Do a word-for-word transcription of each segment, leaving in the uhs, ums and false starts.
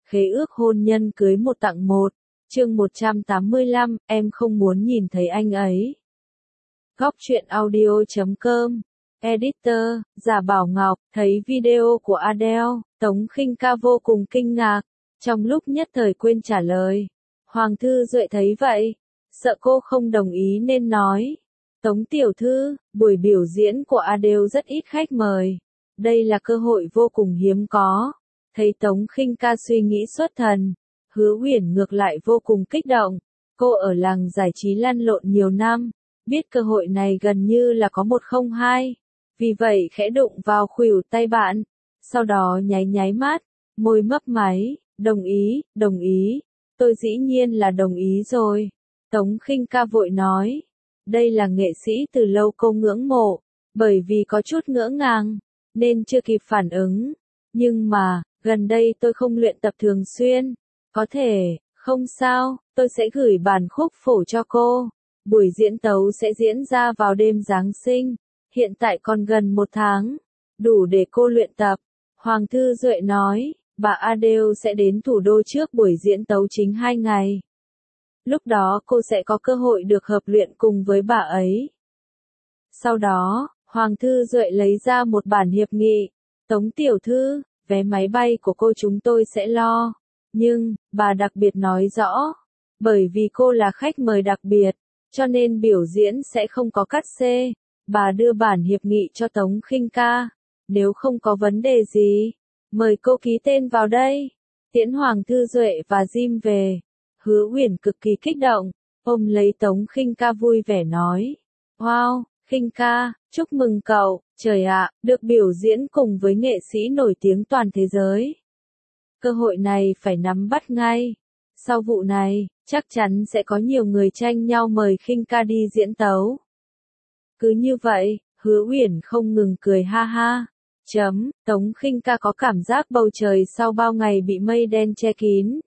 Khế ước hôn nhân cưới một tặng một. Chương một trăm tám mươi lăm, em không muốn nhìn thấy anh ấy. Góc truyện audio chấm com. Editor, Giả Bảo Ngọc, thấy video của Adele, Tống Khinh Ca vô cùng kinh ngạc, trong lúc nhất thời quên trả lời. Hoàng Thư Duệ thấy vậy, sợ cô không đồng ý nên nói. Tống tiểu thư, buổi biểu diễn của Adele rất ít khách mời. Đây là cơ hội vô cùng hiếm có. Thấy Tống Khinh Ca suy nghĩ xuất thần, Hứa Uyển ngược lại vô cùng kích động. Cô ở làng giải trí lăn lộn nhiều năm, biết cơ hội này gần như là có một không hai. Vì vậy khẽ đụng vào khuỷu tay bạn, sau đó nháy nháy mắt, môi mấp máy, đồng ý, đồng ý, tôi dĩ nhiên là đồng ý rồi. Tống Khinh Ca vội nói, đây là nghệ sĩ từ lâu cô ngưỡng mộ, bởi vì có chút ngỡ ngàng, nên chưa kịp phản ứng. Nhưng mà, gần đây tôi không luyện tập thường xuyên, có thể, không sao, tôi sẽ gửi bản khúc phổ cho cô. Buổi diễn tấu sẽ diễn ra vào đêm Giáng sinh. Hiện tại còn gần một tháng, đủ để cô luyện tập. Hoàng Thư Duệ nói, bà Adele sẽ đến thủ đô trước buổi diễn tấu chính hai ngày. Lúc đó cô sẽ có cơ hội được hợp luyện cùng với bà ấy. Sau đó, Hoàng Thư Duệ lấy ra một bản hiệp nghị. Tống tiểu thư, vé máy bay của cô chúng tôi sẽ lo. Nhưng, bà đặc biệt nói rõ, bởi vì cô là khách mời đặc biệt, cho nên biểu diễn sẽ không có cắt xê. Bà đưa bản hiệp nghị cho Tống Khinh Ca. Nếu không có vấn đề gì, mời cô ký tên vào đây. Tiễn Hoàng Thư Duệ và Jim về. Hứa Uyển cực kỳ kích động, ôm lấy Tống Khinh Ca vui vẻ nói. Wow, Khinh Ca, chúc mừng cậu, trời ạ, được biểu diễn cùng với nghệ sĩ nổi tiếng toàn thế giới. Cơ hội này phải nắm bắt ngay. Sau vụ này, chắc chắn sẽ có nhiều người tranh nhau mời Khinh Ca đi diễn tấu. Cứ như vậy, Hứa Uyển không ngừng cười ha ha. Chấm, Tống Khinh Ca có cảm giác bầu trời sau bao ngày bị mây đen che kín.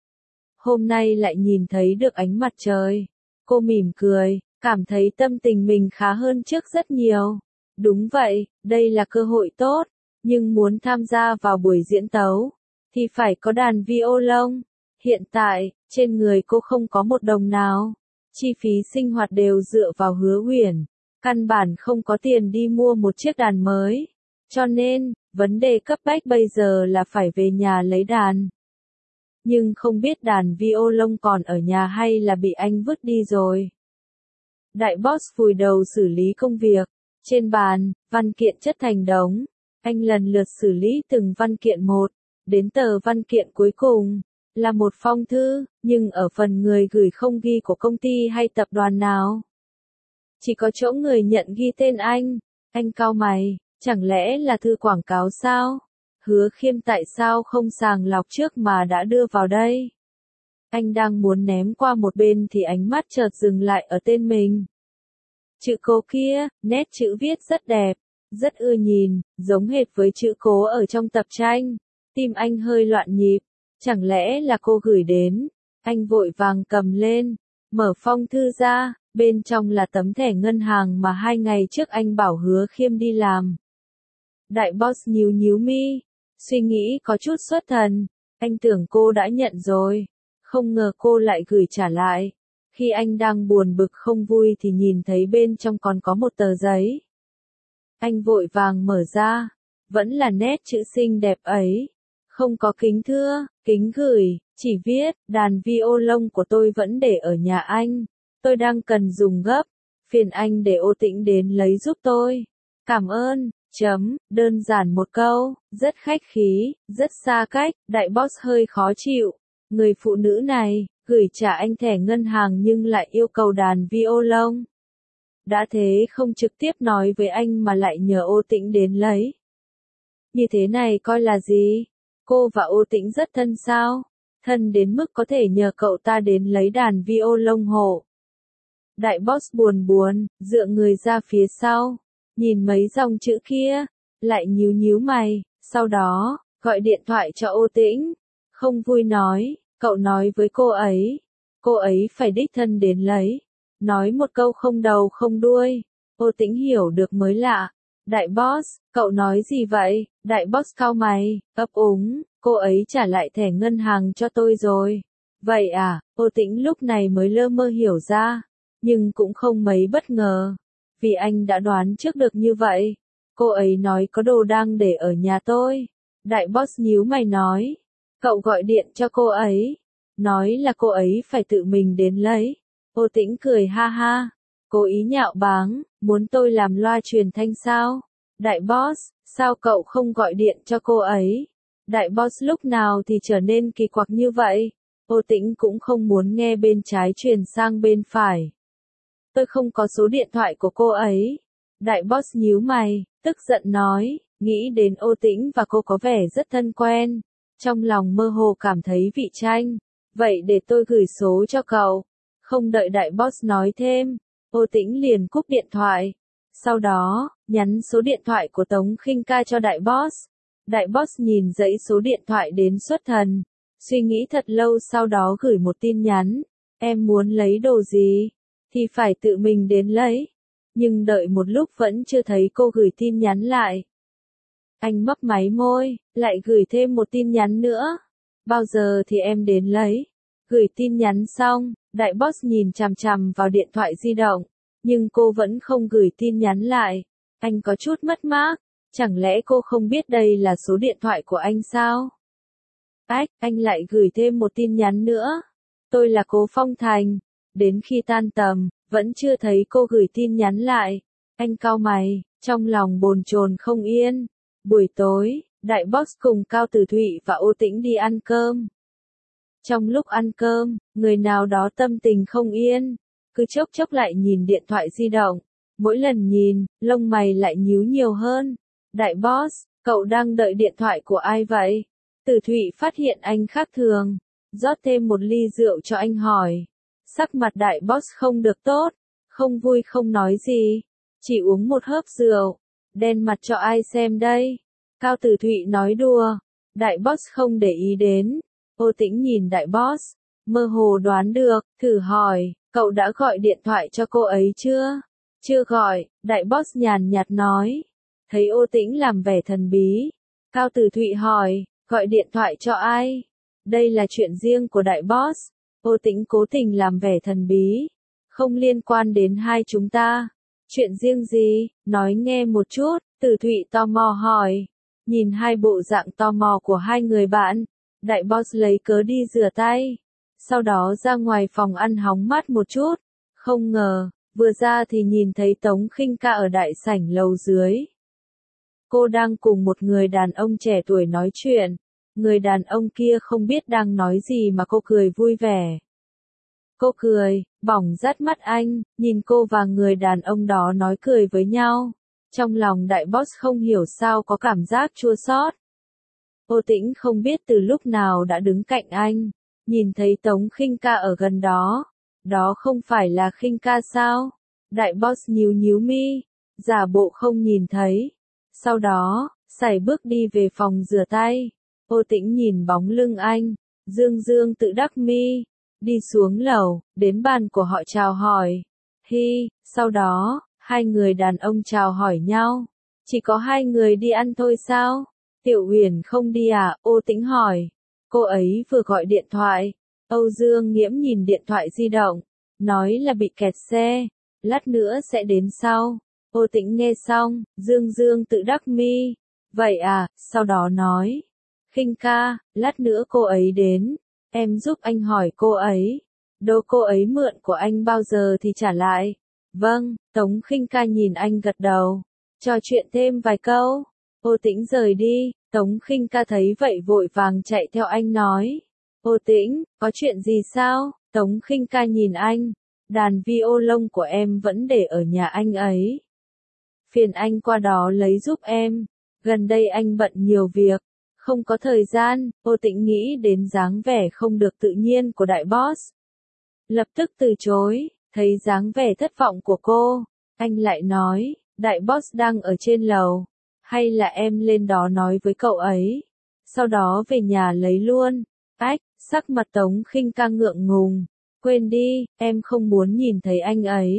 Hôm nay lại nhìn thấy được ánh mặt trời. Cô mỉm cười, cảm thấy tâm tình mình khá hơn trước rất nhiều. Đúng vậy, đây là cơ hội tốt, nhưng muốn tham gia vào buổi diễn tấu, thì phải có đàn violon. Hiện tại, trên người cô không có một đồng nào. Chi phí sinh hoạt đều dựa vào Hứa Uyển. Căn bản không có tiền đi mua một chiếc đàn mới. Cho nên, vấn đề cấp bách bây giờ là phải về nhà lấy đàn. Nhưng không biết đàn violon còn ở nhà hay là bị anh vứt đi rồi. Đại boss vùi đầu xử lý công việc. Trên bàn, văn kiện chất thành đống. Anh lần lượt xử lý từng văn kiện một. Đến tờ văn kiện cuối cùng, là một phong thư, nhưng ở phần người gửi không ghi của công ty hay tập đoàn nào. Chỉ có chỗ người nhận ghi tên anh. Anh cau mày, chẳng lẽ là thư quảng cáo sao? Hứa Khiêm tại sao không sàng lọc trước mà đã đưa vào đây? Anh đang muốn ném qua một bên thì ánh mắt chợt dừng lại ở tên mình. Chữ cố kia, nét chữ viết rất đẹp, rất ưa nhìn, giống hệt với chữ cố ở trong tập tranh. Tim anh hơi loạn nhịp, chẳng lẽ là cô gửi đến? Anh vội vàng cầm lên, mở phong thư ra. Bên trong là tấm thẻ ngân hàng mà hai ngày trước anh bảo Hứa Khiêm đi làm. Đại boss nhíu nhíu mi, suy nghĩ có chút xuất thần. Anh tưởng cô đã nhận rồi, không ngờ cô lại gửi trả lại. Khi anh đang buồn bực không vui thì nhìn thấy bên trong còn có một tờ giấy. Anh vội vàng mở ra, vẫn là nét chữ xinh đẹp ấy. Không có kính thưa, kính gửi, chỉ viết, đàn violon của tôi vẫn để ở nhà anh. Tôi đang cần dùng gấp, phiền anh để Ô Tĩnh đến lấy giúp tôi. Cảm ơn, chấm, đơn giản một câu, rất khách khí, rất xa cách, đại boss hơi khó chịu. Người phụ nữ này, gửi trả anh thẻ ngân hàng nhưng lại yêu cầu đàn violon. Đã thế không trực tiếp nói với anh mà lại nhờ Ô Tĩnh đến lấy. Như thế này coi là gì? Cô và Ô Tĩnh rất thân sao? Thân đến mức có thể nhờ cậu ta đến lấy đàn violon hộ. Đại boss buồn buồn, dựa người ra phía sau, nhìn mấy dòng chữ kia, lại nhíu nhíu mày, sau đó, gọi điện thoại cho Ô Tĩnh. Không vui nói, cậu nói với cô ấy, cô ấy phải đích thân đến lấy. Nói một câu không đầu không đuôi, Ô Tĩnh hiểu được mới lạ, Đại boss, cậu nói gì vậy? Đại boss cau mày, ấp úng, cô ấy trả lại thẻ ngân hàng cho tôi rồi. Vậy à, Ô Tĩnh lúc này mới lơ mơ hiểu ra, nhưng cũng không mấy bất ngờ, vì anh đã đoán trước được như vậy. Cô ấy nói có đồ đang để ở nhà tôi. Đại boss nhíu mày nói, cậu gọi điện cho cô ấy, nói là cô ấy phải tự mình đến lấy. Ô Tĩnh cười ha ha, cố ý nhạo báng, muốn tôi làm loa truyền thanh sao? Đại boss, sao cậu không gọi điện cho cô ấy? Đại boss lúc nào thì trở nên kỳ quặc như vậy? Ô Tĩnh cũng không muốn nghe bên trái truyền sang bên phải. Tôi không có số điện thoại của cô ấy. Đại boss nhíu mày, tức giận nói, nghĩ đến Ô Tĩnh và cô có vẻ rất thân quen. Trong lòng mơ hồ cảm thấy vị tranh. Vậy để tôi gửi số cho cậu. Không đợi đại boss nói thêm, Ô Tĩnh liền cúp điện thoại. Sau đó, nhắn số điện thoại của Tống Khinh Ca cho đại boss. Đại boss nhìn dãy số điện thoại đến xuất thần. Suy nghĩ thật lâu sau đó gửi một tin nhắn. Em muốn lấy đồ gì? Thì phải tự mình đến lấy. Nhưng đợi một lúc vẫn chưa thấy cô gửi tin nhắn lại. Anh mấp máy môi, lại gửi thêm một tin nhắn nữa. Bao giờ thì em đến lấy? Gửi tin nhắn xong, đại boss nhìn chằm chằm vào điện thoại di động. Nhưng cô vẫn không gửi tin nhắn lại. Anh có chút mất mát. Chẳng lẽ cô không biết đây là số điện thoại của anh sao? Ách, anh lại gửi thêm một tin nhắn nữa. Tôi là Cố Phong Thành. Đến khi tan tầm, vẫn chưa thấy cô gửi tin nhắn lại. Anh cau mày, trong lòng bồn chồn không yên. Buổi tối, đại boss cùng Cao Tử Thụy và Ô Tĩnh đi ăn cơm. Trong lúc ăn cơm, người nào đó tâm tình không yên, cứ chốc chốc lại nhìn điện thoại di động. Mỗi lần nhìn, lông mày lại nhíu nhiều hơn. Đại boss, cậu đang đợi điện thoại của ai vậy? Tử Thụy phát hiện anh khác thường, rót thêm một ly rượu cho anh hỏi. Sắc mặt đại boss không được tốt, không vui không nói gì, chỉ uống một hớp rượu. Đen mặt cho ai xem đây? Cao Tử Thụy nói đùa, đại boss không để ý đến. Ô Tĩnh nhìn đại boss, mơ hồ đoán được, thử hỏi, cậu đã gọi điện thoại cho cô ấy chưa? Chưa gọi, đại boss nhàn nhạt nói. Thấy Ô Tĩnh làm vẻ thần bí, Cao Tử Thụy hỏi, gọi điện thoại cho ai? Đây là chuyện riêng của đại boss. Ô Tĩnh cố tình làm vẻ thần bí, không liên quan đến hai chúng ta. Chuyện riêng gì? Nói nghe một chút. Tử Thụy tò mò hỏi. Nhìn hai bộ dạng tò mò của hai người bạn, đại boss lấy cớ đi rửa tay, sau đó ra ngoài phòng ăn hóng mát một chút. Không ngờ, vừa ra thì nhìn thấy Tống Khinh Ca ở đại sảnh lầu dưới. Cô đang cùng một người đàn ông trẻ tuổi nói chuyện. Người đàn ông kia không biết đang nói gì mà cô cười vui vẻ. Cô cười, bỏng rát mắt anh, nhìn cô và người đàn ông đó nói cười với nhau. Trong lòng đại boss không hiểu sao có cảm giác chua xót. Ô Tĩnh không biết từ lúc nào đã đứng cạnh anh, nhìn thấy Tống Khinh Ca ở gần đó. Đó không phải là Khinh Ca sao? Đại boss nhíu nhíu mi, giả bộ không nhìn thấy. Sau đó, sải bước đi về phòng rửa tay. Ô Tĩnh nhìn bóng lưng anh, dương dương tự đắc mi, đi xuống lầu, đến bàn của họ chào hỏi. Hi, sau đó, hai người đàn ông chào hỏi nhau. Chỉ có hai người đi ăn thôi sao? Tiểu Huyền không đi à? Ô Tĩnh hỏi. Cô ấy vừa gọi điện thoại. Âu Dương Nghiễm nhìn điện thoại di động, nói là bị kẹt xe, lát nữa sẽ đến sau. Ô Tĩnh nghe xong, dương dương tự đắc mi. Vậy à, sau đó nói. Khinh Ca, lát nữa cô ấy đến, em giúp anh hỏi cô ấy. Đồ cô ấy mượn của anh bao giờ thì trả lại. Vâng, Tống Khinh Ca nhìn anh gật đầu. Trò chuyện thêm vài câu. Ô Tĩnh rời đi, Tống Khinh Ca thấy vậy vội vàng chạy theo anh nói. Ô Tĩnh, có chuyện gì sao? Tống Khinh Ca nhìn anh. Đàn violon của em vẫn để ở nhà anh ấy. Phiền anh qua đó lấy giúp em. Gần đây anh bận nhiều việc, không có thời gian. Ô Tĩnh nghĩ đến dáng vẻ không được tự nhiên của đại boss. Lập tức từ chối, thấy dáng vẻ thất vọng của cô. Anh lại nói, đại boss đang ở trên lầu. Hay là em lên đó nói với cậu ấy. Sau đó về nhà lấy luôn. Ách, sắc mặt Tống Khinh Ca ngượng ngùng. Quên đi, em không muốn nhìn thấy anh ấy.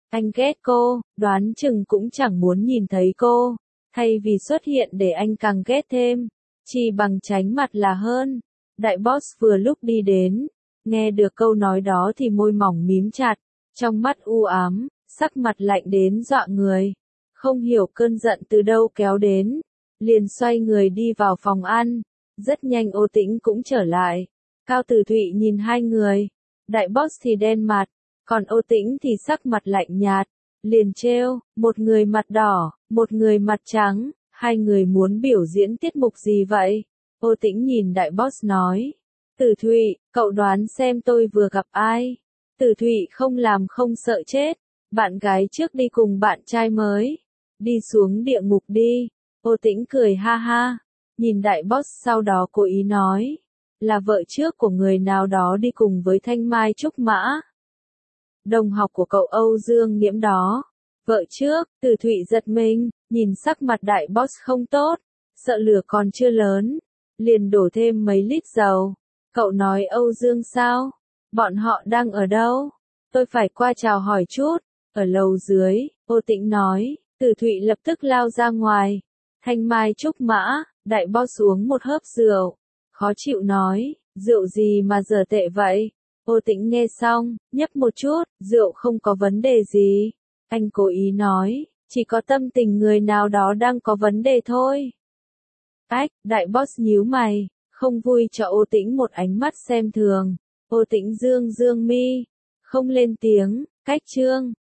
Anh ghét cô, đoán chừng cũng chẳng muốn nhìn thấy cô. Thay vì xuất hiện để anh càng ghét thêm, chỉ bằng tránh mặt là hơn. Đại boss vừa lúc đi đến, nghe được câu nói đó thì môi mỏng mím chặt, trong mắt u ám, sắc mặt lạnh đến dọa người. Không hiểu cơn giận từ đâu kéo đến, liền xoay người đi vào phòng ăn. Rất nhanh Ô Tĩnh cũng trở lại. Cao Tử Thụy nhìn hai người, đại boss thì đen mặt, còn Ô Tĩnh thì sắc mặt lạnh nhạt, liền trêu, một người mặt đỏ, một người mặt trắng, hai người muốn biểu diễn tiết mục gì vậy? Ô Tĩnh nhìn đại boss nói, Tử Thụy, cậu đoán xem tôi vừa gặp ai? Tử Thụy không làm không sợ chết, bạn gái trước đi cùng bạn trai mới, đi xuống địa ngục đi. Ô Tĩnh cười ha ha, nhìn đại boss sau đó cố ý nói, là vợ trước của người nào đó đi cùng với Thanh Mai Trúc Mã. Đồng học của cậu Âu Dương Nghiễm đó. Vợ trước, Tử Thụy giật mình, nhìn sắc mặt đại boss không tốt, sợ lửa còn chưa lớn, liền đổ thêm mấy lít dầu. Cậu nói Âu Dương sao? Bọn họ đang ở đâu? Tôi phải qua chào hỏi chút. Ở lầu dưới, Ô Tĩnh nói. Tử Thụy lập tức lao ra ngoài. Thanh Mai Trúc Mã, đại boss uống một hớp rượu. Khó chịu nói, rượu gì mà dở tệ vậy? Ô Tĩnh nghe xong, nhấp một chút, rượu không có vấn đề gì. Anh cố ý nói, chỉ có tâm tình người nào đó đang có vấn đề thôi. Ách, đại boss nhíu mày, không vui cho Ô Tĩnh một ánh mắt xem thường. Ô Tĩnh dương dương mi, không lên tiếng, cách chương.